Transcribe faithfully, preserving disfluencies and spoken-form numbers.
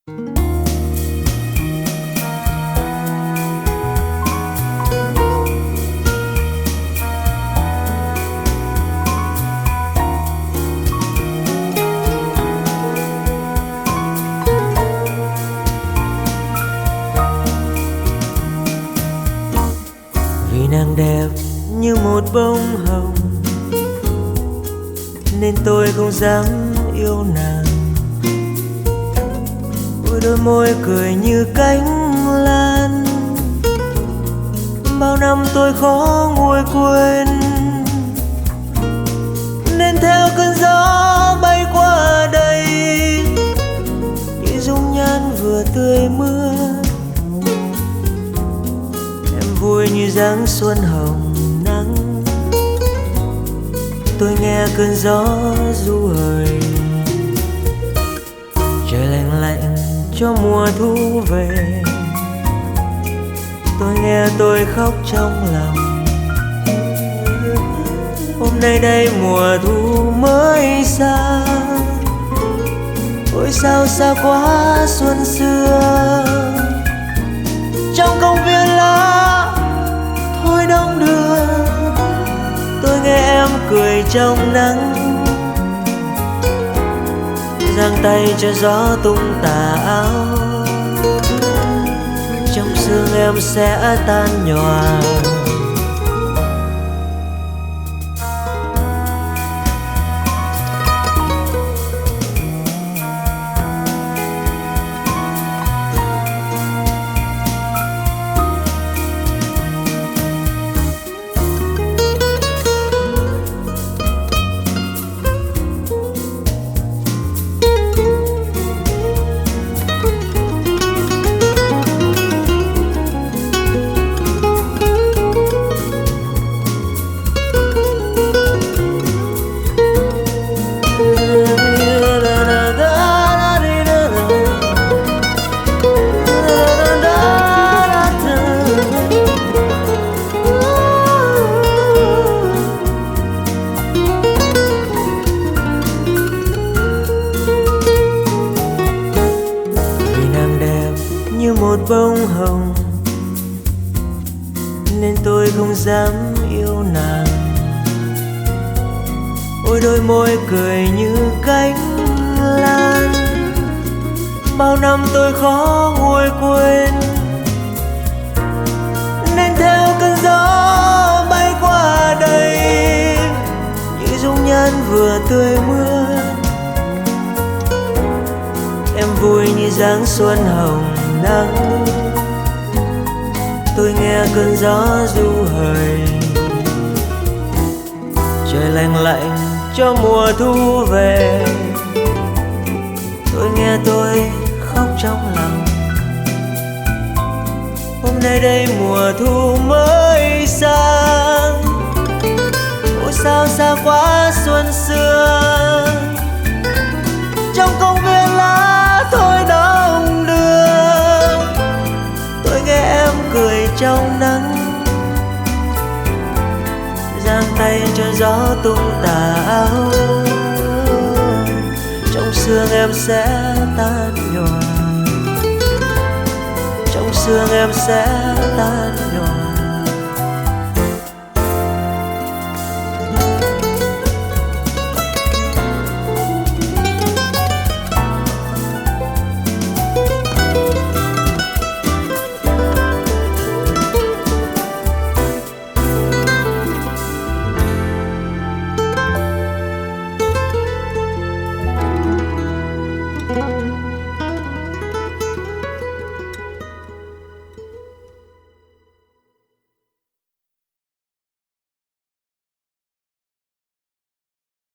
Vì nàng đẹp như một bông hồng nên tôi không dám yêu nàng. Ôi đôi môi cười như cánh lan, bao năm tôi khó nguôi quên, nên theo cơn gió bay qua đây như dung nhan vừa tươi mưa. Em vui như dáng xuân hồng nắng, tôi nghe cơn gió ru hời. Trời lạnh lạnh cho mùa thu về, tôi nghe tôi khóc trong lòng. Hôm nay đây mùa thu mới xa, ôi sao xa quá xuân xưa. Trong công viên lá thôi đông đưa, tôi nghe em cười trong nắng, giang tay cho gió tung tà áo. Trong sương em sẽ tan nhòa. Như một bông hồng nên tôi không dám yêu nàng. Ôi đôi môi cười như cánh lan, bao năm tôi khó nguôi quên, nên theo cơn gió bay qua đây như dung nhan vừa tươi mưa. Em vui như dáng xuân hồng nắng, tôi nghe cơn gió ru hời. Trời lạnh lạnh cho mùa thu về, tôi nghe tôi khóc trong lòng. Hôm nay đây mùa thu mới sang, ôi sao xa quá xuân xưa. Trong công viên lá thôi đông đưa, tôi nghe em cười trong nắng, giang tay cho gió tung tà áo. Trong sương em sẽ tan nhòa, trong sương em sẽ tan nhòa.